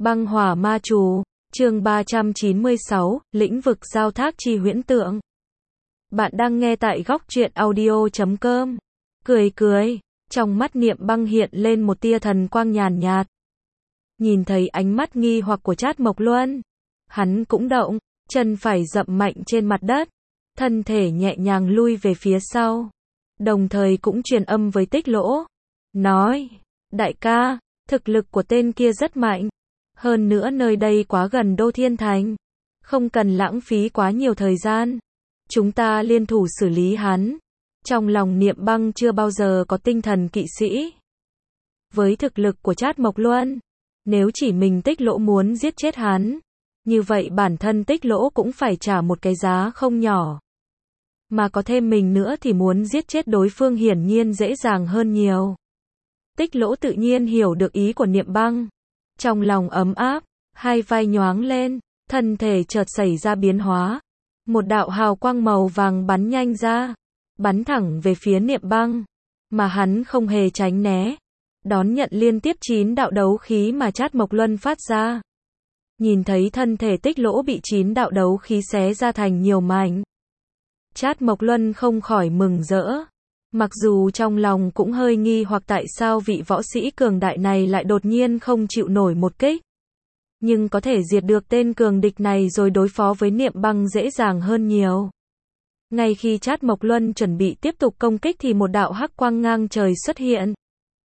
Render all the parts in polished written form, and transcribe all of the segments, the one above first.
Băng hỏa ma chú, chương 396, lĩnh vực giao thác chi huyễn tượng. Bạn đang nghe tại góc truyện audio.com. Cười, trong mắt Niệm Băng hiện lên một tia thần quang nhàn nhạt. Nhìn thấy ánh mắt nghi hoặc của Trát Mộc Luân, hắn cũng động, chân phải dậm mạnh trên mặt đất, thân thể nhẹ nhàng lui về phía sau, đồng thời cũng truyền âm với Tích Lỗ, nói: đại ca, thực lực của tên kia rất mạnh. Hơn nữa nơi đây quá gần Đô Thiên Thành, không cần lãng phí quá nhiều thời gian. Chúng ta liên thủ xử lý hắn. Trong lòng Niệm Băng chưa bao giờ có tinh thần kỵ sĩ. Với thực lực của Trát Mộc Luân, nếu chỉ mình Tích Lỗ muốn giết chết hắn, như vậy bản thân Tích Lỗ cũng phải trả một cái giá không nhỏ. Mà có thêm mình nữa thì muốn giết chết đối phương hiển nhiên dễ dàng hơn nhiều. Tích Lỗ tự nhiên hiểu được ý của Niệm Băng. Trong lòng ấm áp, hai vai nhoáng lên, thân thể chợt xảy ra biến hóa. Một đạo hào quang màu vàng bắn nhanh ra, bắn thẳng về phía Niệm Băng, mà hắn không hề tránh né, đón nhận liên tiếp 9 đạo đấu khí mà Trát Mộc Luân phát ra. Nhìn thấy thân thể Tích Lỗ bị 9 đạo đấu khí xé ra thành nhiều mảnh, Trát Mộc Luân không khỏi mừng rỡ. Mặc dù trong lòng cũng hơi nghi hoặc tại sao vị võ sĩ cường đại này lại đột nhiên không chịu nổi một kích. Nhưng có thể diệt được tên cường địch này rồi đối phó với Niệm Băng dễ dàng hơn nhiều. Ngay khi Trát Mộc Luân chuẩn bị tiếp tục công kích thì một đạo hắc quang ngang trời xuất hiện.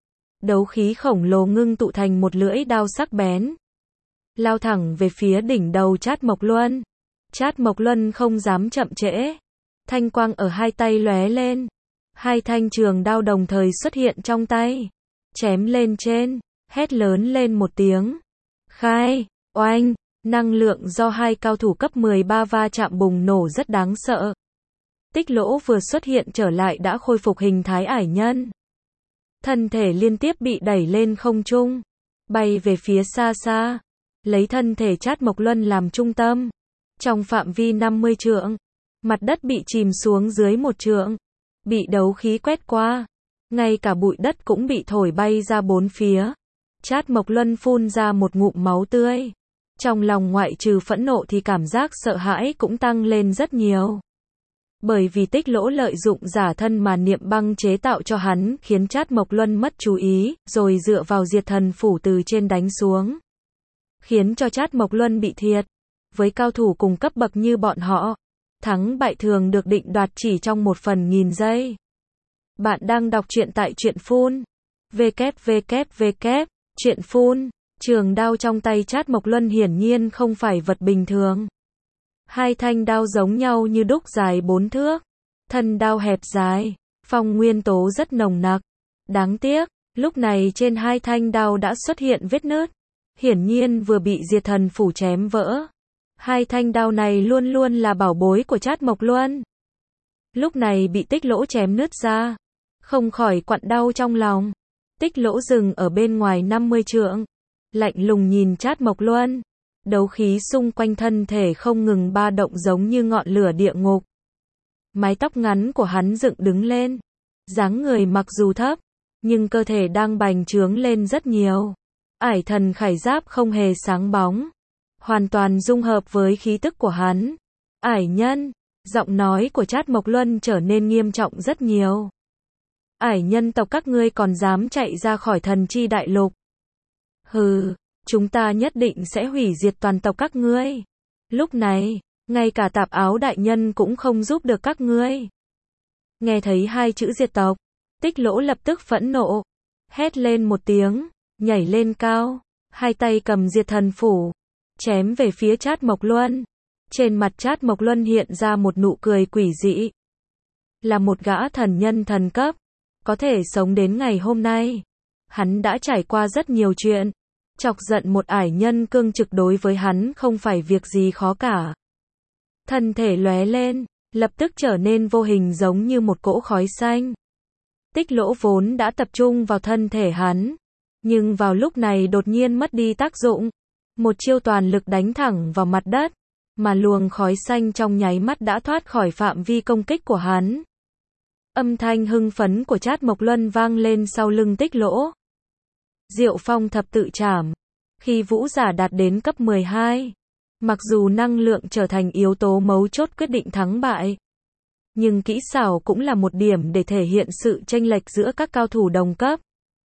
Đấu khí khổng lồ ngưng tụ thành một lưỡi đao sắc bén, lao thẳng về phía đỉnh đầu Trát Mộc Luân. Trát Mộc Luân không dám chậm trễ. Thanh quang ở hai tay lóe lên. Hai thanh trường đao đồng thời xuất hiện trong tay, chém lên trên, hét lớn lên một tiếng. Khai, oanh, năng lượng do hai cao thủ cấp 13 va chạm bùng nổ rất đáng sợ. Tích Lỗ vừa xuất hiện trở lại đã khôi phục hình thái ải nhân. Thân thể liên tiếp bị đẩy lên không trung, bay về phía xa xa, lấy thân thể Trát Mộc Luân làm trung tâm. Trong phạm vi 50 trượng, mặt đất bị chìm xuống dưới 1 trượng. Bị đấu khí quét qua, ngay cả bụi đất cũng bị thổi bay ra bốn phía. Trát Mộc Luân phun ra một ngụm máu tươi. Trong lòng ngoại trừ phẫn nộ thì cảm giác sợ hãi cũng tăng lên rất nhiều. Bởi vì Tích Lỗ lợi dụng giả thân mà Niệm Băng chế tạo cho hắn khiến Trát Mộc Luân mất chú ý, rồi dựa vào diệt thần phủ từ trên đánh xuống. Khiến cho Trát Mộc Luân bị thiệt. Với cao thủ cùng cấp bậc như bọn họ, thắng bại thường được định đoạt chỉ trong 1/1000 giây. Bạn đang đọc truyện tại Truyện Phun. Truyện Phun. Trường đao trong tay Trát Mộc Luân hiển nhiên không phải vật bình thường. Hai thanh đao giống nhau như đúc dài 4 thước. Thân đao hẹp dài, phong nguyên tố rất nồng nặc. Đáng tiếc, lúc này trên hai thanh đao đã xuất hiện vết nứt. Hiển nhiên vừa bị diệt thần phủ chém vỡ. Hai thanh đao này luôn luôn là bảo bối của Trát Mộc Luân. Lúc này bị Tích Lỗ chém nứt ra, không khỏi quặn đau trong lòng. Tích Lỗ dừng ở bên ngoài 50 trượng, lạnh lùng nhìn Trát Mộc Luân. Đấu khí xung quanh thân thể không ngừng ba động giống như ngọn lửa địa ngục. Mái tóc ngắn của hắn dựng đứng lên, dáng người mặc dù thấp, nhưng cơ thể đang bành trướng lên rất nhiều. Ải thần khải giáp không hề sáng bóng, hoàn toàn dung hợp với khí tức của hắn. Ải nhân, giọng nói của Trát Mộc Luân trở nên nghiêm trọng rất nhiều. Ải nhân tộc các ngươi còn dám chạy ra khỏi thần chi đại lục. Hừ, chúng ta nhất định sẽ hủy diệt toàn tộc các ngươi. Lúc này, ngay cả Tạp Áo đại nhân cũng không giúp được các ngươi. Nghe thấy hai chữ diệt tộc, Tích Lỗ lập tức phẫn nộ, hét lên một tiếng, nhảy lên cao, hai tay cầm diệt thần phủ, chém về phía Trát Mộc Luân. Trên mặt Trát Mộc Luân hiện ra một nụ cười quỷ dị. Là một gã thần nhân thần cấp, có thể sống đến ngày hôm nay, hắn đã trải qua rất nhiều chuyện. Chọc giận một ải nhân cương trực đối với hắn không phải việc gì khó cả. Thân thể lóe lên, lập tức trở nên vô hình giống như một cỗ khói xanh. Tích Lỗ vốn đã tập trung vào thân thể hắn, nhưng vào lúc này đột nhiên mất đi tác dụng. Một chiêu toàn lực đánh thẳng vào mặt đất, mà luồng khói xanh trong nháy mắt đã thoát khỏi phạm vi công kích của hắn. Âm thanh hưng phấn của Trát Mộc Luân vang lên sau lưng Tích Lỗ. Diệu Phong thập tự trảm. Khi vũ giả đạt đến cấp 12, mặc dù năng lượng trở thành yếu tố mấu chốt quyết định thắng bại, nhưng kỹ xảo cũng là một điểm để thể hiện sự chênh lệch giữa các cao thủ đồng cấp.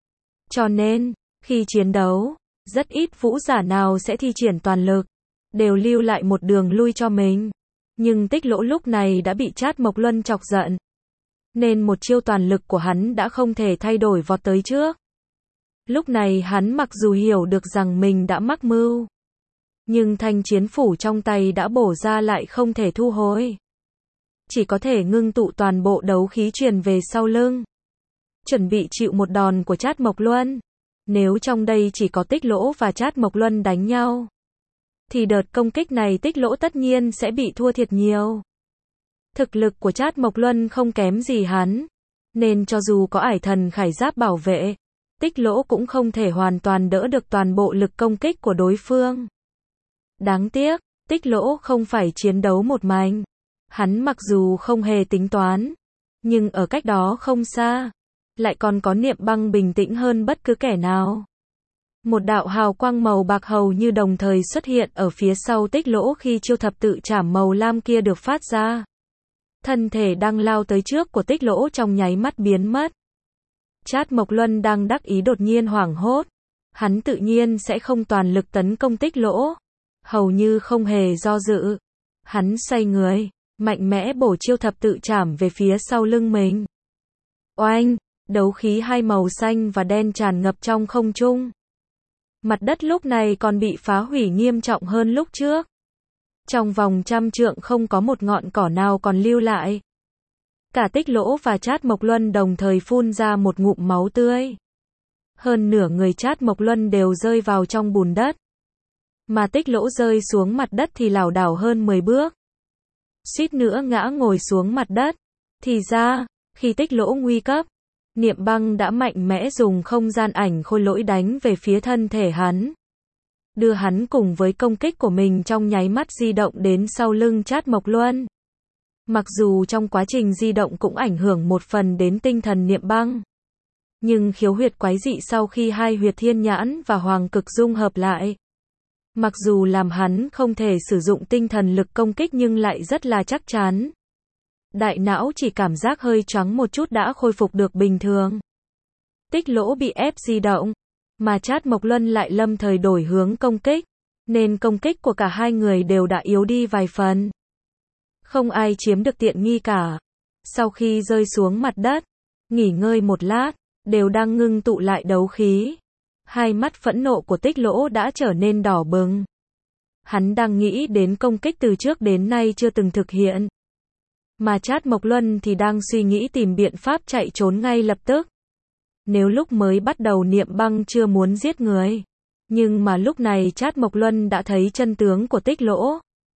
Cho nên, khi chiến đấu, rất ít vũ giả nào sẽ thi triển toàn lực, đều lưu lại một đường lui cho mình. Nhưng Tích Lỗ lúc này đã bị Trát Mộc Luân chọc giận, nên một chiêu toàn lực của hắn đã không thể thay đổi vọt tới trước. Lúc này hắn mặc dù hiểu được rằng mình đã mắc mưu, nhưng thanh chiến phủ trong tay đã bổ ra lại không thể thu hồi. Chỉ có thể ngưng tụ toàn bộ đấu khí truyền về sau lưng, chuẩn bị chịu một đòn của Trát Mộc Luân. Nếu trong đây chỉ có Tích Lỗ và Trát Mộc Luân đánh nhau, thì đợt công kích này Tích Lỗ tất nhiên sẽ bị thua thiệt nhiều. Thực lực của Trát Mộc Luân không kém gì hắn, nên cho dù có Ải Thần Khải Giáp bảo vệ, Tích Lỗ cũng không thể hoàn toàn đỡ được toàn bộ lực công kích của đối phương. Đáng tiếc, Tích Lỗ không phải chiến đấu một mình. Hắn mặc dù không hề tính toán, nhưng ở cách đó không xa, lại còn có Niệm Băng bình tĩnh hơn bất cứ kẻ nào. Một đạo hào quang màu bạc hầu như đồng thời xuất hiện ở phía sau Tích Lỗ khi chiêu thập tự trảm màu lam kia được phát ra. Thân thể đang lao tới trước của Tích Lỗ trong nháy mắt biến mất. Trát Mộc Luân đang đắc ý đột nhiên hoảng hốt. Hắn tự nhiên sẽ không toàn lực tấn công Tích Lỗ. Hầu như không hề do dự. Hắn xoay người, mạnh mẽ bổ chiêu thập tự trảm về phía sau lưng mình. Oanh, đấu khí hai màu xanh và đen tràn ngập trong không trung. Mặt đất lúc này còn bị phá hủy nghiêm trọng hơn lúc trước. Trong vòng 100 trượng không có một ngọn cỏ nào còn lưu lại. Cả Tích Lỗ và Trát Mộc Luân đồng thời phun ra một ngụm máu tươi. Hơn nửa người Trát Mộc Luân đều rơi vào trong bùn đất. Mà Tích Lỗ rơi xuống mặt đất thì lảo đảo hơn 10 bước. Suýt nữa ngã ngồi xuống mặt đất. Thì ra, khi Tích Lỗ nguy cấp, Niệm Băng đã mạnh mẽ dùng không gian ảnh khôi lỗi đánh về phía thân thể hắn. Đưa hắn cùng với công kích của mình trong nháy mắt di động đến sau lưng Trát Mộc Luân. Mặc dù trong quá trình di động cũng ảnh hưởng một phần đến tinh thần Niệm Băng, nhưng khiếu huyệt quái dị sau khi hai huyệt thiên nhãn và hoàng cực dung hợp lại, mặc dù làm hắn không thể sử dụng tinh thần lực công kích nhưng lại rất là chắc chắn. Đại não chỉ cảm giác hơi choáng một chút đã khôi phục được bình thường. Tích Lỗ bị ép di động, mà Trát Mộc Luân lại lâm thời đổi hướng công kích, nên công kích của cả hai người đều đã yếu đi vài phần. Không ai chiếm được tiện nghi cả. Sau khi rơi xuống mặt đất, nghỉ ngơi một lát, đều đang ngưng tụ lại đấu khí. Hai mắt phẫn nộ của Tích Lỗ đã trở nên đỏ bừng. Hắn đang nghĩ đến công kích từ trước đến nay chưa từng thực hiện. Mà Trát Mộc Luân thì đang suy nghĩ tìm biện pháp chạy trốn ngay lập tức. Nếu lúc mới bắt đầu Niệm Băng chưa muốn giết người, nhưng mà lúc này Trát Mộc Luân đã thấy chân tướng của Tích Lỗ,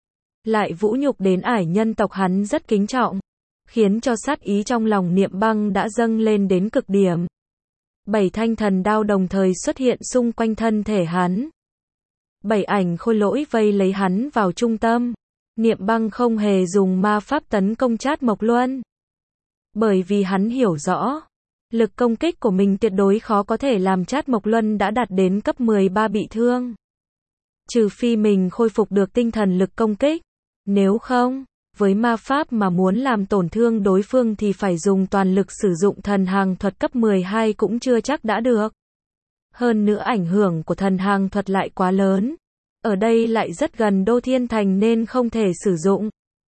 lại vũ nhục đến ải nhân tộc hắn rất kính trọng, khiến cho sát ý trong lòng Niệm Băng đã dâng lên đến cực điểm. 7 thanh thần đao đồng thời xuất hiện xung quanh thân thể hắn. 7 ảnh khôi lỗi vây lấy hắn vào trung tâm. Niệm Băng không hề dùng ma pháp tấn công Trát Mộc Luân, bởi vì hắn hiểu rõ, lực công kích của mình tuyệt đối khó có thể làm Trát Mộc Luân đã đạt đến cấp 13 bị thương. Trừ phi mình khôi phục được tinh thần lực công kích. Nếu không, với ma pháp mà muốn làm tổn thương đối phương thì phải dùng toàn lực sử dụng thần hàng thuật cấp 12 cũng chưa chắc đã được. Hơn nữa ảnh hưởng của thần hàng thuật lại quá lớn. Ở đây lại rất gần Đô Thiên Thành nên không thể sử dụng.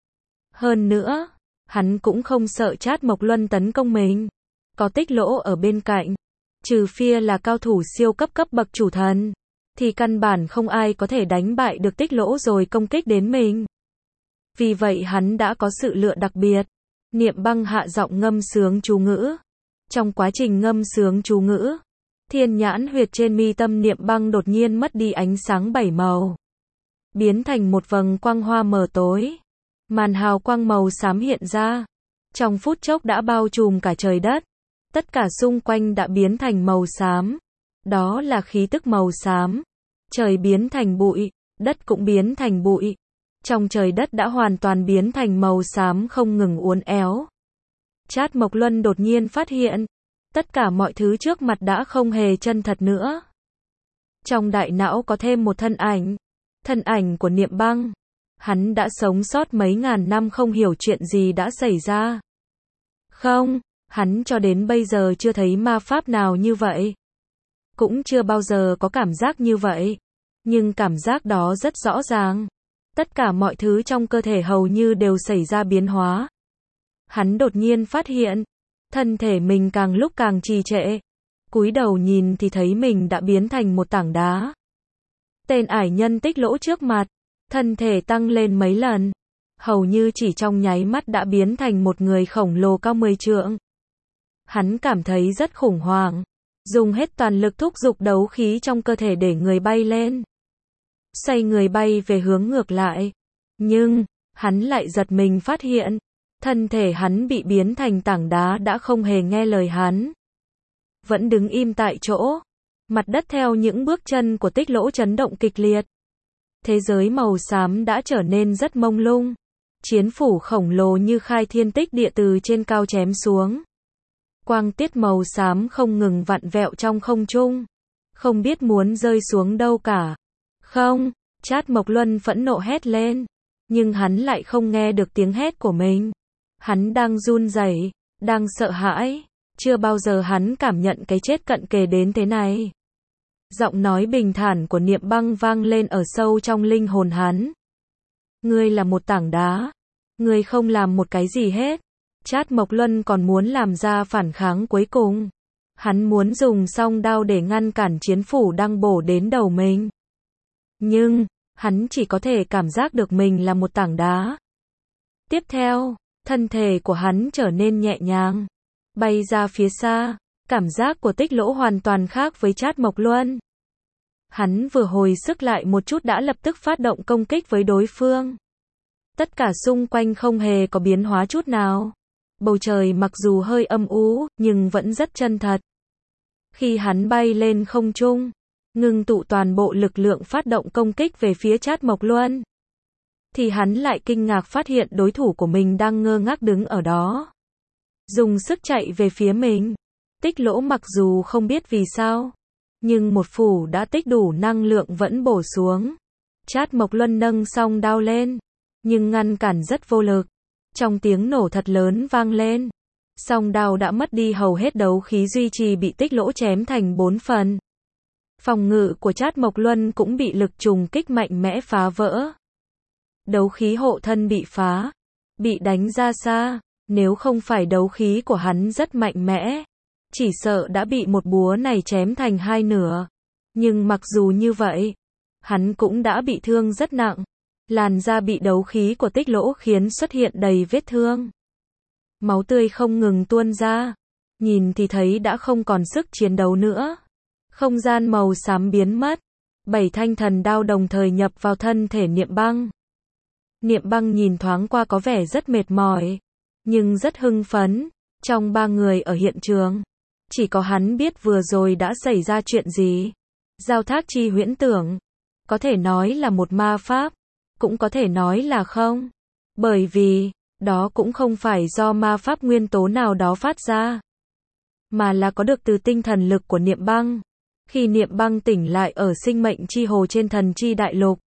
Hơn nữa, hắn cũng không sợ Trát Mộc Luân tấn công mình. Có Tích Lỗ ở bên cạnh, trừ phi là cao thủ siêu cấp bậc chủ thần, thì căn bản không ai có thể đánh bại được Tích Lỗ rồi công kích đến mình. Vì vậy hắn đã có sự lựa đặc biệt. Niệm Băng hạ giọng ngâm sướng chú ngữ. Trong quá trình ngâm sướng chú ngữ, thiên nhãn huyệt trên mi tâm Niệm Băng đột nhiên mất đi ánh sáng 7 màu, biến thành một vầng quang hoa mờ tối. Màn hào quang màu xám hiện ra, trong phút chốc đã bao trùm cả trời đất. Tất cả xung quanh đã biến thành màu xám. Đó là khí tức màu xám. Trời biến thành bụi, đất cũng biến thành bụi. Trong trời đất đã hoàn toàn biến thành màu xám không ngừng uốn éo. Trát Mộc Luân đột nhiên phát hiện, tất cả mọi thứ trước mặt đã không hề chân thật nữa. Trong đại não có thêm một thân ảnh của Niệm Băng. Hắn đã sống sót mấy ngàn năm không hiểu chuyện gì đã xảy ra. Không, hắn cho đến bây giờ chưa thấy ma pháp nào như vậy. Cũng chưa bao giờ có cảm giác như vậy. Nhưng cảm giác đó rất rõ ràng. Tất cả mọi thứ trong cơ thể hầu như đều xảy ra biến hóa. Hắn đột nhiên phát hiện, thân thể mình càng lúc càng trì trệ. Cúi đầu nhìn thì thấy mình đã biến thành một tảng đá. Tên ải nhân Tích Lỗ trước mặt, thân thể tăng lên mấy lần. Hầu như chỉ trong nháy mắt đã biến thành một người khổng lồ cao 10 trượng. Hắn cảm thấy rất khủng hoảng. Dùng hết toàn lực thúc giục đấu khí trong cơ thể để người bay lên. Xoay người bay về hướng ngược lại. Nhưng, hắn lại giật mình phát hiện, thân thể hắn bị biến thành tảng đá đã không hề nghe lời hắn. Vẫn đứng im tại chỗ. Mặt đất theo những bước chân của Tích Lỗ chấn động kịch liệt. Thế giới màu xám đã trở nên rất mông lung. Chiến phủ khổng lồ như khai thiên tích địa từ trên cao chém xuống. Quang tiết màu xám không ngừng vặn vẹo trong không trung. Không biết muốn rơi xuống đâu cả. Không, Trát Mộc Luân phẫn nộ hét lên. Nhưng hắn lại không nghe được tiếng hét của mình. Hắn đang run rẩy, đang sợ hãi. Chưa bao giờ hắn cảm nhận cái chết cận kề đến thế này. Giọng nói bình thản của Niệm Băng vang lên ở sâu trong linh hồn hắn. Ngươi là một tảng đá. Ngươi không làm một cái gì hết. Trát Mộc Luân còn muốn làm ra phản kháng cuối cùng. Hắn muốn dùng song đao để ngăn cản chiến phủ đang bổ đến đầu mình. Nhưng, hắn chỉ có thể cảm giác được mình là một tảng đá. Tiếp theo, thân thể của hắn trở nên nhẹ nhàng. Bay ra phía xa. Cảm giác của Tích Lỗ hoàn toàn khác với Trát Mộc Luân. Hắn vừa hồi sức lại một chút đã lập tức phát động công kích với đối phương. Tất cả xung quanh không hề có biến hóa chút nào. Bầu trời mặc dù hơi âm u, nhưng vẫn rất chân thật. Khi hắn bay lên không trung, ngưng tụ toàn bộ lực lượng phát động công kích về phía Trát Mộc Luân, thì hắn lại kinh ngạc phát hiện đối thủ của mình đang ngơ ngác đứng ở đó. Dùng sức chạy về phía mình. Tích Lỗ mặc dù không biết vì sao, nhưng một phủ đã tích đủ năng lượng vẫn bổ xuống. Trát Mộc Luân nâng song đao lên, nhưng ngăn cản rất vô lực. Trong tiếng nổ thật lớn vang lên, song đao đã mất đi hầu hết đấu khí duy trì bị Tích Lỗ chém thành 4 phần. Phòng ngự của Trát Mộc Luân cũng bị lực trùng kích mạnh mẽ phá vỡ. Đấu khí hộ thân bị phá, bị đánh ra xa. Nếu không phải đấu khí của hắn rất mạnh mẽ, chỉ sợ đã bị một búa này chém thành hai nửa. Nhưng mặc dù như vậy, hắn cũng đã bị thương rất nặng. Làn da bị đấu khí của Tích Lỗ khiến xuất hiện đầy vết thương. Máu tươi không ngừng tuôn ra. Nhìn thì thấy đã không còn sức chiến đấu nữa. Không gian màu xám biến mất. 7 thanh thần đao đồng thời nhập vào thân thể Niệm Băng. Niệm Băng nhìn thoáng qua có vẻ rất mệt mỏi, nhưng rất hưng phấn. Trong 3 người ở hiện trường, chỉ có hắn biết vừa rồi đã xảy ra chuyện gì. Giao thác chi huyễn tưởng, có thể nói là một ma pháp, cũng có thể nói là không. Bởi vì, đó cũng không phải do ma pháp nguyên tố nào đó phát ra, mà là có được từ tinh thần lực của Niệm Băng. Khi Niệm Băng tỉnh lại ở sinh mệnh chi hồ trên thần chi đại lục,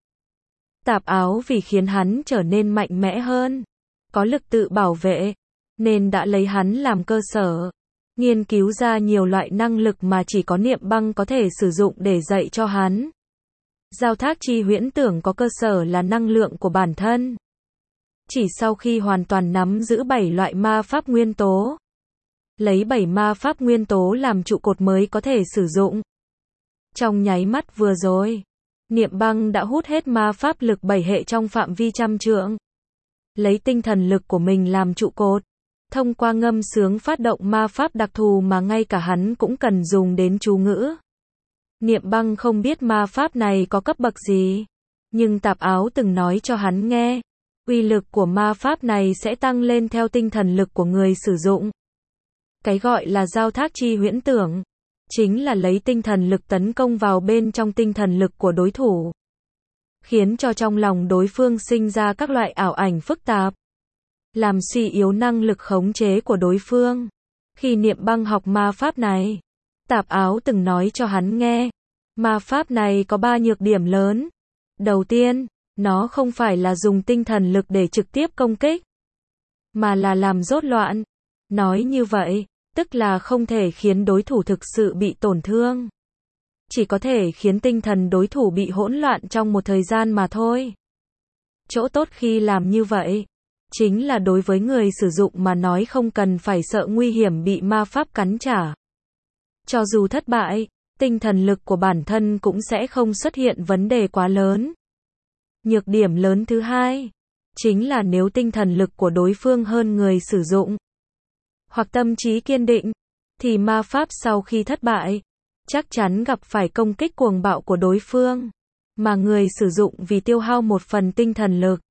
tạp áo vì khiến hắn trở nên mạnh mẽ hơn, có lực tự bảo vệ, nên đã lấy hắn làm cơ sở, nghiên cứu ra nhiều loại năng lực mà chỉ có Niệm Băng có thể sử dụng để dạy cho hắn. Giao thác chi huyễn tưởng có cơ sở là năng lượng của bản thân. Chỉ sau khi hoàn toàn nắm giữ 7 loại ma pháp nguyên tố, lấy 7 ma pháp nguyên tố làm trụ cột mới có thể sử dụng. Trong nháy mắt vừa rồi, Niệm Băng đã hút hết ma pháp lực 7 hệ trong phạm vi trăm trượng. Lấy tinh thần lực của mình làm trụ cột, thông qua ngâm sướng phát động ma pháp đặc thù mà ngay cả hắn cũng cần dùng đến chú ngữ. Niệm Băng không biết ma pháp này có cấp bậc gì, nhưng tạp áo từng nói cho hắn nghe, uy lực của ma pháp này sẽ tăng lên theo tinh thần lực của người sử dụng. Cái gọi là giao thác chi huyễn tưởng, chính là lấy tinh thần lực tấn công vào bên trong tinh thần lực của đối thủ, khiến cho trong lòng đối phương sinh ra các loại ảo ảnh phức tạp, làm suy yếu năng lực khống chế của đối phương. Khi Niệm Băng học ma pháp này, tạp áo từng nói cho hắn nghe, Ma pháp này có 3 nhược điểm lớn. Đầu tiên, nó không phải là dùng tinh thần lực để trực tiếp công kích, mà là làm rối loạn. Nói như vậy, tức là không thể khiến đối thủ thực sự bị tổn thương. Chỉ có thể khiến tinh thần đối thủ bị hỗn loạn trong một thời gian mà thôi. Chỗ tốt khi làm như vậy, chính là đối với người sử dụng mà nói không cần phải sợ nguy hiểm bị ma pháp cắn trả. Cho dù thất bại, tinh thần lực của bản thân cũng sẽ không xuất hiện vấn đề quá lớn. Nhược điểm lớn thứ hai, chính là nếu tinh thần lực của đối phương hơn người sử dụng, hoặc tâm trí kiên định, thì ma pháp sau khi thất bại, chắc chắn gặp phải công kích cuồng bạo của đối phương, mà người sử dụng vì tiêu hao một phần tinh thần lực,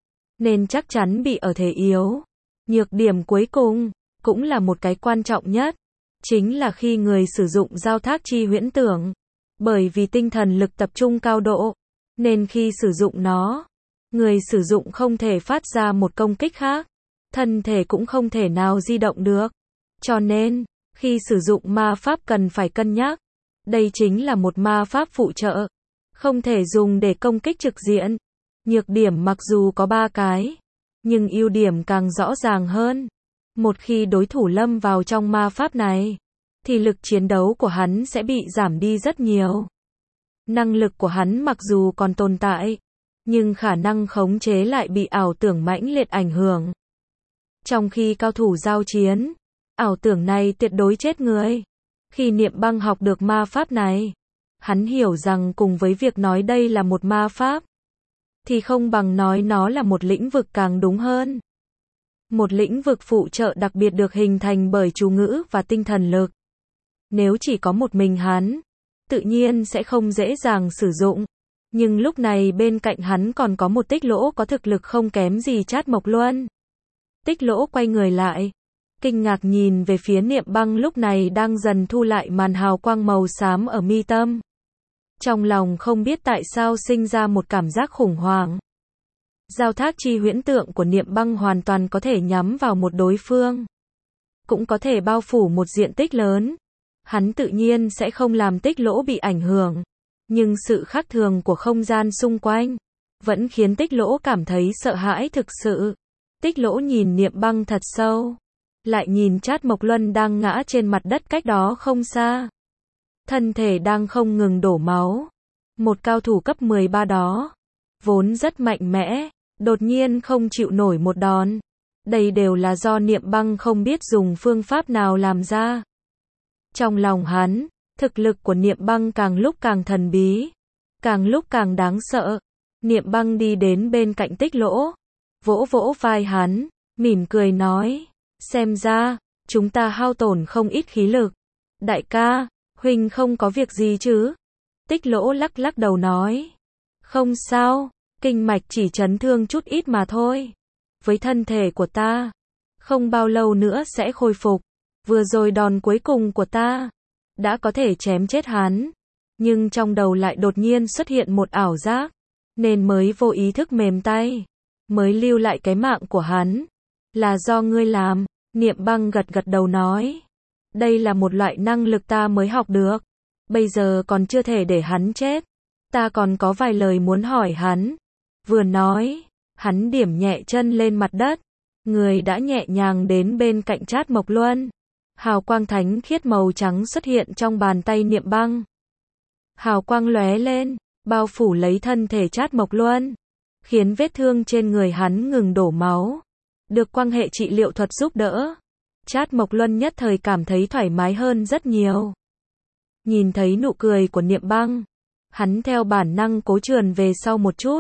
nên chắc chắn bị ở thế yếu. Nhược điểm cuối cùng, cũng là một cái quan trọng nhất, chính là khi người sử dụng giao thác chi huyễn tưởng, bởi vì tinh thần lực tập trung cao độ, nên khi sử dụng nó, người sử dụng không thể phát ra một công kích khác, thân thể cũng không thể nào di động được. Cho nên, khi sử dụng ma pháp cần phải cân nhắc, đây chính là một ma pháp phụ trợ, không thể dùng để công kích trực diện. Nhược điểm mặc dù có 3 cái, nhưng ưu điểm càng rõ ràng hơn. Một khi đối thủ lâm vào trong ma pháp này, thì lực chiến đấu của hắn sẽ bị giảm đi rất nhiều. Năng lực của hắn mặc dù còn tồn tại, nhưng khả năng khống chế lại bị ảo tưởng mãnh liệt ảnh hưởng. Trong khi cao thủ giao chiến, ảo tưởng này tuyệt đối chết người. Khi Niệm Băng học được ma pháp này, hắn hiểu rằng cùng với việc nói đây là một ma pháp, thì không bằng nói nó là một lĩnh vực càng đúng hơn. Một lĩnh vực phụ trợ đặc biệt được hình thành bởi chú ngữ và tinh thần lực. Nếu chỉ có một mình hắn, tự nhiên sẽ không dễ dàng sử dụng. Nhưng lúc này bên cạnh hắn còn có một Tích Lỗ có thực lực không kém gì Trát Mộc Luân. Tích Lỗ quay người lại, kinh ngạc nhìn về phía Niệm Băng lúc này đang dần thu lại màn hào quang màu xám ở mi tâm. Trong lòng không biết tại sao sinh ra một cảm giác khủng hoảng. Giao thác chi huyễn tượng của Niệm Băng hoàn toàn có thể nhắm vào một đối phương, cũng có thể bao phủ một diện tích lớn. Hắn tự nhiên sẽ không làm Tích Lỗ bị ảnh hưởng, nhưng sự khác thường của không gian xung quanh vẫn khiến Tích Lỗ cảm thấy sợ hãi thực sự. Tích Lỗ nhìn Niệm Băng thật sâu, lại nhìn Trát Mộc Luân đang ngã trên mặt đất cách đó không xa, thân thể đang không ngừng đổ máu. Một cao thủ cấp 13 đó, vốn rất mạnh mẽ, đột nhiên không chịu nổi một đòn. Đây đều là do Niệm Băng không biết dùng phương pháp nào làm ra. Trong lòng hắn, thực lực của Niệm Băng càng lúc càng thần bí, càng lúc càng đáng sợ. Niệm Băng đi đến bên cạnh Tích Lỗ, vỗ vỗ vai hắn, mỉm cười nói, xem ra, chúng ta hao tổn không ít khí lực. Đại ca, huynh không có việc gì chứ? Tích Lỗ lắc lắc đầu nói, không sao, kinh mạch chỉ chấn thương chút ít mà thôi. Với thân thể của ta, không bao lâu nữa sẽ khôi phục. Vừa rồi đòn cuối cùng của ta đã có thể chém chết hắn, nhưng trong đầu lại đột nhiên xuất hiện một ảo giác, nên mới vô ý thức mềm tay, mới lưu lại cái mạng của hắn. Là do ngươi làm. Niệm Băng gật gật đầu nói, đây là một loại năng lực ta mới học được, bây giờ còn chưa thể để hắn chết, ta còn có vài lời muốn hỏi hắn. Vừa nói, hắn điểm nhẹ chân lên mặt đất, người đã nhẹ nhàng đến bên cạnh Trát Mộc Luân. Hào quang thánh khiết màu trắng xuất hiện trong bàn tay Niệm Băng. Hào quang lóe lên, bao phủ lấy thân thể Trát Mộc Luân, khiến vết thương trên người hắn ngừng đổ máu. Được quang hệ trị liệu thuật giúp đỡ, Trát Mộc Luân nhất thời cảm thấy thoải mái hơn rất nhiều. Nhìn thấy nụ cười của Niệm Băng, hắn theo bản năng cố trườn về sau một chút.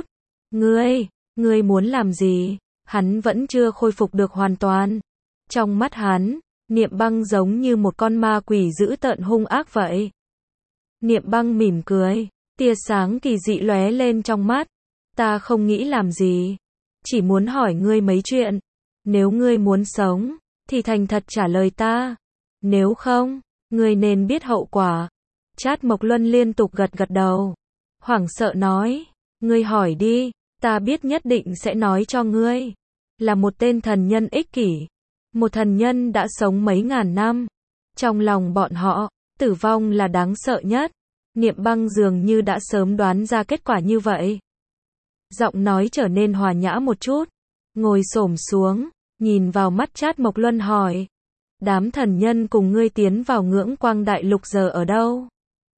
Ngươi muốn làm gì? Hắn vẫn chưa khôi phục được hoàn toàn. Trong mắt hắn, Niệm Băng giống như một con ma quỷ dữ tợn hung ác vậy. Niệm Băng mỉm cười, tia sáng kỳ dị lóe lên trong mắt. Ta không nghĩ làm gì, chỉ muốn hỏi ngươi mấy chuyện. Nếu ngươi muốn sống, thì thành thật trả lời ta. Nếu không, ngươi nên biết hậu quả. Trát Mộc Luân liên tục gật gật đầu, hoảng sợ nói, ngươi hỏi đi, ta biết nhất định sẽ nói cho ngươi. Là một tên thần nhân ích kỷ, một thần nhân đã sống mấy ngàn năm. Trong lòng bọn họ, tử vong là đáng sợ nhất, Niệm Băng dường như đã sớm đoán ra kết quả như vậy. Giọng nói trở nên hòa nhã một chút, ngồi xổm xuống, nhìn vào mắt Trát Mộc Luân hỏi. Đám thần nhân cùng ngươi tiến vào Ngưỡng Quang Đại Lục giờ ở đâu?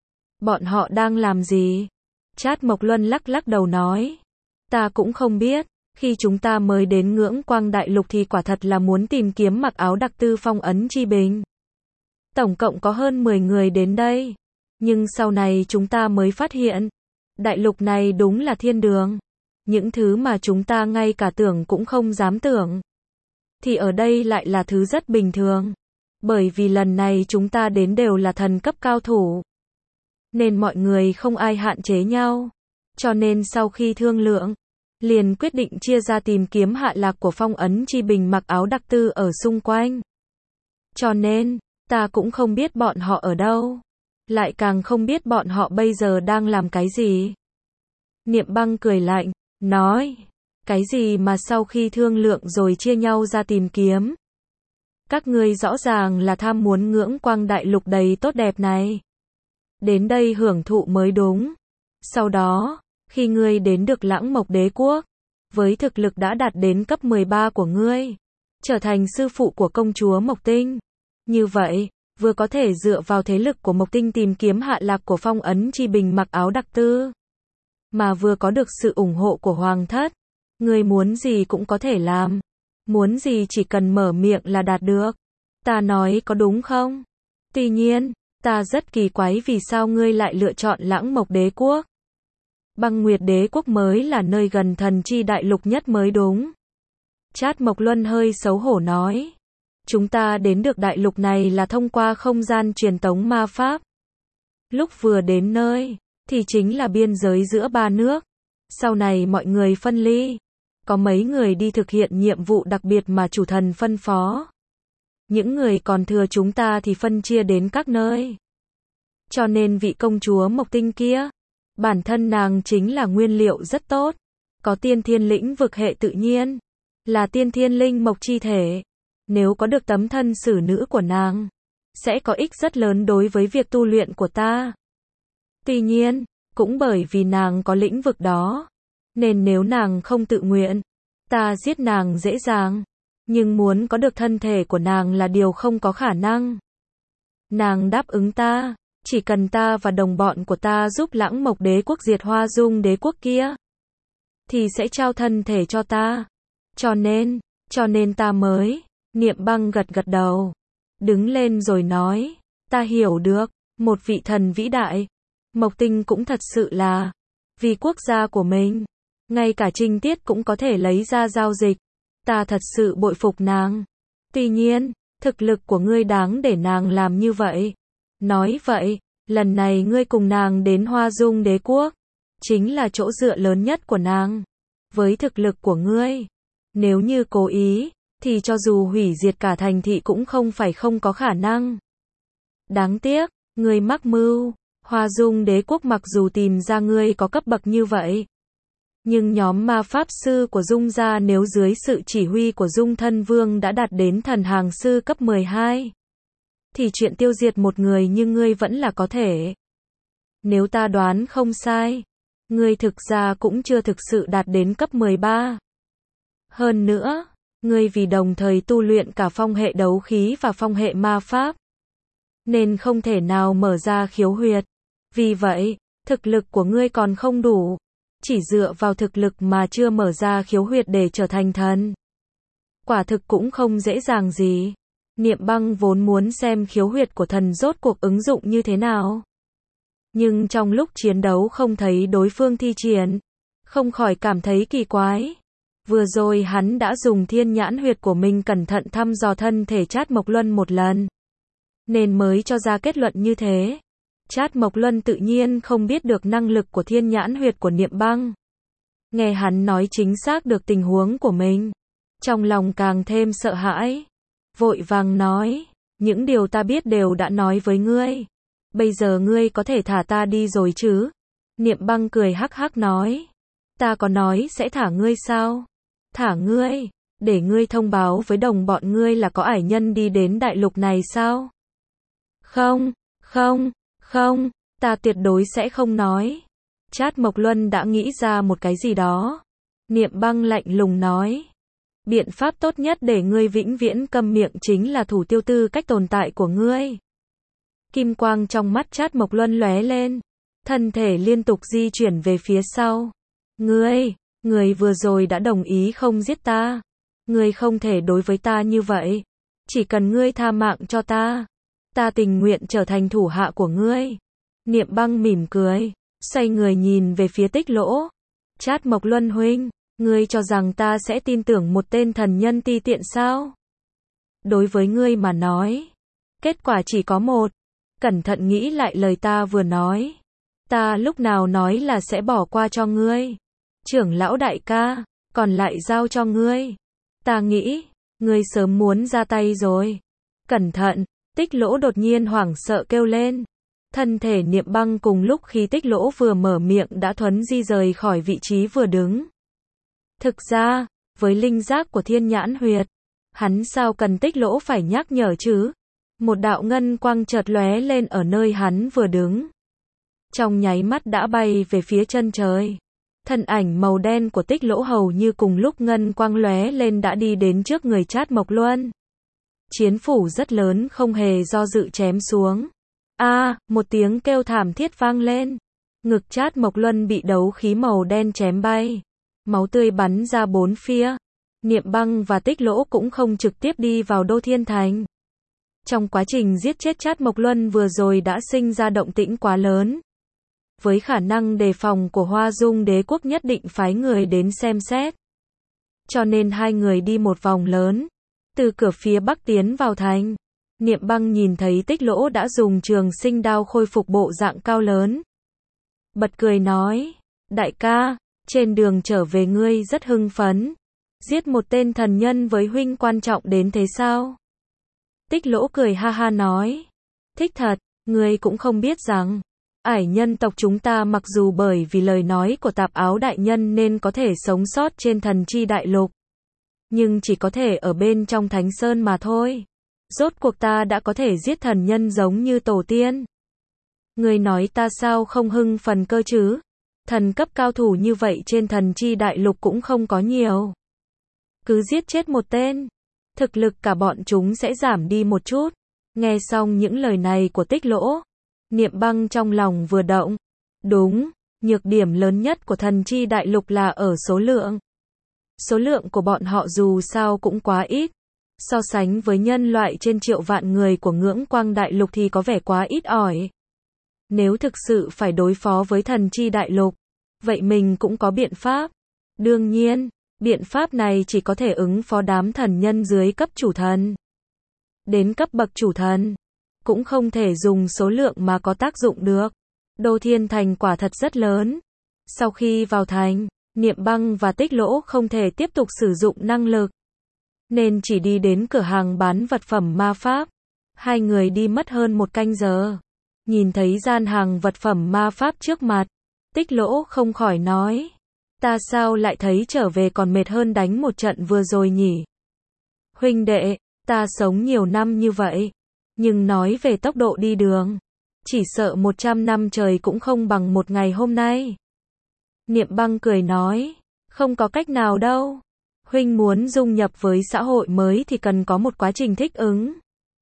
Bọn họ đang làm gì? Trát Mộc Luân lắc lắc đầu nói. Ta cũng không biết, khi chúng ta mới đến Ngưỡng Quang Đại Lục thì quả thật là muốn tìm kiếm mặc áo đặc tư phong ấn chi bình. Tổng cộng có hơn 10 người đến đây. Nhưng sau này chúng ta mới phát hiện, đại lục này đúng là thiên đường. Những thứ mà chúng ta ngay cả tưởng cũng không dám tưởng. Thì ở đây lại là thứ rất bình thường. Bởi vì lần này chúng ta đến đều là thần cấp cao thủ. Nên mọi người không ai hạn chế nhau. Cho nên sau khi thương lượng, liền quyết định chia ra tìm kiếm hạ lạc của phong ấn chi bình mặc áo đặc tư ở xung quanh. Cho nên, ta cũng không biết bọn họ ở đâu. Lại càng không biết bọn họ bây giờ đang làm cái gì. Niệm Băng cười lạnh, nói. Cái gì mà sau khi thương lượng rồi chia nhau ra tìm kiếm? Các ngươi rõ ràng là tham muốn Ngưỡng Quang Đại Lục đầy tốt đẹp này. Đến đây hưởng thụ mới đúng. Sau đó, khi ngươi đến được Lãng Mộc Đế Quốc, với thực lực đã đạt đến cấp 13 của ngươi, trở thành sư phụ của công chúa Mộc Tinh. Như vậy, vừa có thể dựa vào thế lực của Mộc Tinh tìm kiếm hạ lạc của phong ấn chi bình mặc áo đặc tư, mà vừa có được sự ủng hộ của Hoàng thất. Ngươi muốn gì cũng có thể làm. Muốn gì chỉ cần mở miệng là đạt được. Ta nói có đúng không? Tuy nhiên, ta rất kỳ quái vì sao ngươi lại lựa chọn Lãng Mộc Đế Quốc. Băng Nguyệt Đế Quốc mới là nơi gần thần chi đại lục nhất mới đúng. Trát Mộc Luân hơi xấu hổ nói. Chúng ta đến được đại lục này là thông qua không gian truyền tống ma pháp. Lúc vừa đến nơi, thì chính là biên giới giữa ba nước. Sau này mọi người phân ly. Có mấy người đi thực hiện nhiệm vụ đặc biệt mà chủ thần phân phó. Những người còn thừa chúng ta thì phân chia đến các nơi. Cho nên vị công chúa Mộc Tinh kia, bản thân nàng chính là nguyên liệu rất tốt. Có tiên thiên lĩnh vực hệ tự nhiên, là tiên thiên linh mộc chi thể. Nếu có được tấm thân xử nữ của nàng, sẽ có ích rất lớn đối với việc tu luyện của ta. Tuy nhiên, cũng bởi vì nàng có lĩnh vực đó, nên nếu nàng không tự nguyện, ta giết nàng dễ dàng. Nhưng muốn có được thân thể của nàng là điều không có khả năng. Nàng đáp ứng ta, chỉ cần ta và đồng bọn của ta giúp Lãng Mộc Đế Quốc diệt Hoa Dung Đế Quốc kia, thì sẽ trao thân thể cho ta. Cho nên ta mới. Niệm Băng gật gật đầu, đứng lên rồi nói, ta hiểu được, một vị thần vĩ đại. Mộc Tinh cũng thật sự là, vì quốc gia của mình, ngay cả trinh tiết cũng có thể lấy ra giao dịch. Ta thật sự bội phục nàng. Tuy nhiên, thực lực của ngươi đáng để nàng làm như vậy. Nói vậy, lần này ngươi cùng nàng đến Hoa Dung Đế Quốc, chính là chỗ dựa lớn nhất của nàng. Với thực lực của ngươi, nếu như cố ý, thì cho dù hủy diệt cả thành thị cũng không phải không có khả năng. Đáng tiếc, ngươi mắc mưu. Hoa Dung Đế Quốc mặc dù tìm ra ngươi có cấp bậc như vậy, nhưng nhóm ma pháp sư của Dung gia nếu dưới sự chỉ huy của Dung Thân Vương đã đạt đến thần hàng sư cấp 12, thì chuyện tiêu diệt một người như ngươi vẫn là có thể. Nếu ta đoán không sai, ngươi thực ra cũng chưa thực sự đạt đến cấp 13. Hơn nữa, ngươi vì đồng thời tu luyện cả phong hệ đấu khí và phong hệ ma pháp, nên không thể nào mở ra khiếu huyệt. Vì vậy, thực lực của ngươi còn không đủ. Chỉ dựa vào thực lực mà chưa mở ra khiếu huyệt để trở thành thần, quả thực cũng không dễ dàng gì. Niệm Băng vốn muốn xem khiếu huyệt của thần rốt cuộc ứng dụng như thế nào. Nhưng trong lúc chiến đấu không thấy đối phương thi triển, không khỏi cảm thấy kỳ quái. Vừa rồi hắn đã dùng thiên nhãn huyệt của mình cẩn thận thăm dò thân thể Trát Mộc Luân một lần, nên mới cho ra kết luận như thế. Trát Mộc Luân tự nhiên không biết được năng lực của thiên nhãn huyệt của Niệm Băng. Nghe hắn nói chính xác được tình huống của mình, trong lòng càng thêm sợ hãi. Vội vàng nói, những điều ta biết đều đã nói với ngươi. Bây giờ ngươi có thể thả ta đi rồi chứ? Niệm Băng cười hắc hắc nói, ta có nói sẽ thả ngươi sao? Thả ngươi, để ngươi thông báo với đồng bọn ngươi là có ải nhân đi đến đại lục này sao? Không, Ta tuyệt đối sẽ không nói. Trát Mộc Luân đã nghĩ ra một cái gì đó. Niệm Băng lạnh lùng nói. Biện pháp tốt nhất để ngươi vĩnh viễn câm miệng chính là thủ tiêu tư cách tồn tại của ngươi. Kim quang trong mắt Trát Mộc Luân lóe lên. Thân thể liên tục di chuyển về phía sau. Ngươi vừa rồi đã đồng ý không giết ta. Ngươi không thể đối với ta như vậy. Chỉ cần ngươi tha mạng cho ta. Ta tình nguyện trở thành thủ hạ của ngươi. Niệm Băng mỉm cười. Xoay người nhìn về phía Tích Lỗ. Trát Mộc Luân huynh. Ngươi cho rằng ta sẽ tin tưởng một tên thần nhân ti tiện sao? Đối với ngươi mà nói. Kết quả chỉ có một. Cẩn thận nghĩ lại lời ta vừa nói. Ta lúc nào nói là sẽ bỏ qua cho ngươi. Trưởng lão đại ca. Còn lại giao cho ngươi. Ta nghĩ. Ngươi sớm muốn ra tay rồi. Cẩn thận. Tích Lỗ đột nhiên hoảng sợ kêu lên. Thân thể Niệm Băng cùng lúc khi Tích Lỗ vừa mở miệng đã thuấn di rời khỏi vị trí vừa đứng. Thực ra, với linh giác của Thiên Nhãn Huyệt, hắn sao cần Tích Lỗ phải nhắc nhở chứ? Một đạo ngân quang chợt lóe lên ở nơi hắn vừa đứng. Trong nháy mắt đã bay về phía chân trời. Thân ảnh màu đen của Tích Lỗ hầu như cùng lúc ngân quang lóe lên đã đi đến trước người Trát Mộc Luân. Chiến phủ rất lớn không hề do dự chém xuống. Một tiếng kêu thảm thiết vang lên. Ngực Trát Mộc Luân bị đấu khí màu đen chém bay. Máu tươi bắn ra bốn phía. Niệm Băng và Tích Lỗ cũng không trực tiếp đi vào Đô Thiên Thành. Trong quá trình giết chết Trát Mộc Luân vừa rồi đã sinh ra động tĩnh quá lớn. Với khả năng đề phòng của Hoa Dung Đế quốc nhất định phái người đến xem xét. Cho nên hai người đi một vòng lớn. Từ cửa phía bắc tiến vào thành. Niệm Băng nhìn thấy Tích Lỗ đã dùng trường sinh đao khôi phục bộ dạng cao lớn. Bật cười nói. Đại ca, trên đường trở về ngươi rất hưng phấn. Giết một tên thần nhân với huynh quan trọng đến thế sao? Tích Lỗ cười ha ha nói. Thích thật, ngươi cũng không biết rằng. Ải nhân tộc chúng ta mặc dù bởi vì lời nói của Tạp Áo đại nhân nên có thể sống sót trên thần chi đại lục. Nhưng chỉ có thể ở bên trong Thánh Sơn mà thôi. Rốt cuộc ta đã có thể giết thần nhân giống như tổ tiên. Ngươi nói ta sao không hưng phấn cơ chứ? Thần cấp cao thủ như vậy trên thần chi đại lục cũng không có nhiều. Cứ giết chết một tên, thực lực cả bọn chúng sẽ giảm đi một chút. Nghe xong những lời này của Tích Lỗ, Niệm Băng trong lòng vừa động. Đúng, nhược điểm lớn nhất của thần chi đại lục là ở số lượng. Số lượng của bọn họ dù sao cũng quá ít. So sánh với nhân loại trên triệu vạn người của Ngưỡng Quang đại lục thì có vẻ quá ít ỏi. Nếu thực sự phải đối phó với thần chi đại lục, vậy mình cũng có biện pháp. Đương nhiên, biện pháp này chỉ có thể ứng phó đám thần nhân dưới cấp chủ thần. Đến cấp bậc chủ thần, cũng không thể dùng số lượng mà có tác dụng được. Đô Thiên Thành quả thật rất lớn. Sau khi vào thành, Niệm Băng và Tích Lỗ không thể tiếp tục sử dụng năng lực. Nên chỉ đi đến cửa hàng bán vật phẩm ma pháp. Hai người đi mất hơn một canh giờ. Nhìn thấy gian hàng vật phẩm ma pháp trước mặt. Tích Lỗ không khỏi nói. Ta sao lại thấy trở về còn mệt hơn đánh một trận vừa rồi nhỉ? Huynh đệ, ta sống nhiều năm như vậy. Nhưng nói về tốc độ đi đường. Chỉ sợ 100 năm trời cũng không bằng một ngày hôm nay. Niệm Băng cười nói. Không có cách nào đâu. Huynh muốn dung nhập với xã hội mới thì cần có một quá trình thích ứng.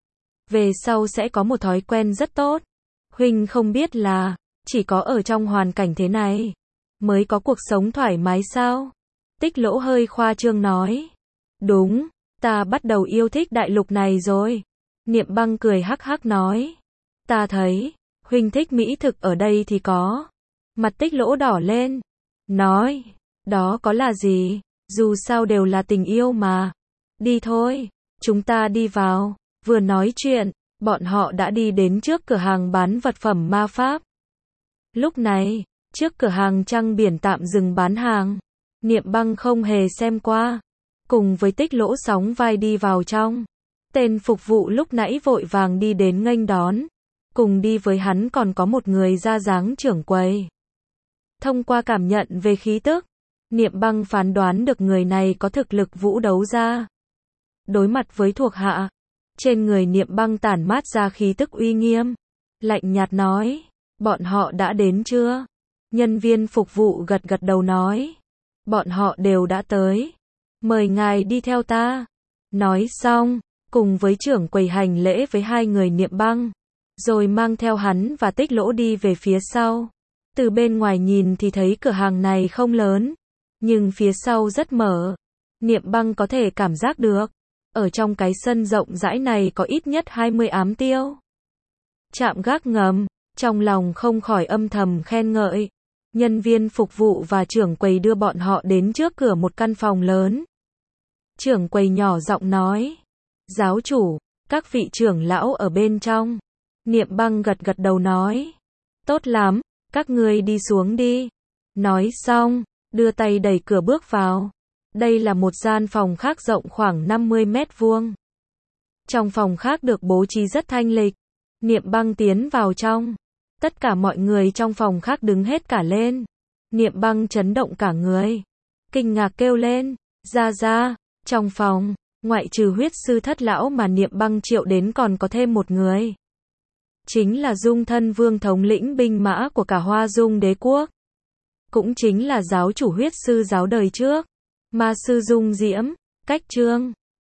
Về sau sẽ có một thói quen rất tốt. Huynh không biết là, chỉ có ở trong hoàn cảnh thế này, mới có cuộc sống thoải mái sao? Tích Lỗ hơi khoa trương nói. Đúng, ta bắt đầu yêu thích đại lục này rồi. Niệm Băng cười hắc hắc nói. Ta thấy, huynh thích mỹ thực ở đây thì có. Mặt Tích Lỗ đỏ lên. Nói, đó có là gì? Dù sao đều là tình yêu mà. Đi thôi, chúng ta đi vào. Vừa nói chuyện, bọn họ đã đi đến trước cửa hàng bán vật phẩm ma pháp. Lúc này, trước cửa hàng trăng biển tạm dừng bán hàng. Niệm Băng không hề xem qua. Cùng với Tích Lỗ sóng vai đi vào trong. Tên phục vụ lúc nãy vội vàng đi đến nghênh đón. Cùng đi với hắn còn có một người ra dáng trưởng quầy. Thông qua cảm nhận về khí tức, Niệm Băng phán đoán được người này có thực lực vũ đấu gia. Đối mặt với thuộc hạ, trên người Niệm Băng tản mát ra khí tức uy nghiêm. Lạnh nhạt nói, Bọn họ đã đến chưa? Nhân viên phục vụ gật gật đầu nói. Bọn họ đều đã tới. Mời ngài đi theo ta. Nói xong, cùng với trưởng quầy hành lễ với hai người Niệm Băng, rồi mang theo hắn và Tích Lỗ đi về phía sau. Từ bên ngoài nhìn thì thấy cửa hàng này không lớn, nhưng phía sau rất mở. Niệm Băng có thể cảm giác được, ở trong cái sân rộng rãi này có ít nhất 20 ám tiêu. Trạm gác ngầm, trong lòng không khỏi âm thầm khen ngợi. Nhân viên phục vụ và trưởng quầy đưa bọn họ đến trước cửa một căn phòng lớn. Trưởng quầy nhỏ giọng nói, giáo chủ, các vị trưởng lão ở bên trong. Niệm Băng gật gật đầu nói, tốt lắm, các ngươi đi xuống đi. Nói xong, đưa tay đẩy cửa bước vào. Đây là một gian phòng khác rộng khoảng 50 mét vuông. Trong phòng khác được bố trí rất thanh lịch. Niệm Băng tiến vào trong. Tất cả mọi người trong phòng khác đứng hết cả lên. Niệm Băng chấn động cả người. Kinh ngạc kêu lên, ra. Trong phòng, ngoại trừ huyết sư Thất lão mà Niệm Băng triệu đến còn có thêm một người. Chính là Dung Thân Vương thống lĩnh binh mã của cả Hoa Dung đế quốc. Cũng chính là giáo chủ huyết sư giáo đời trước. Ma sư Dung Diễm, Cách Trương.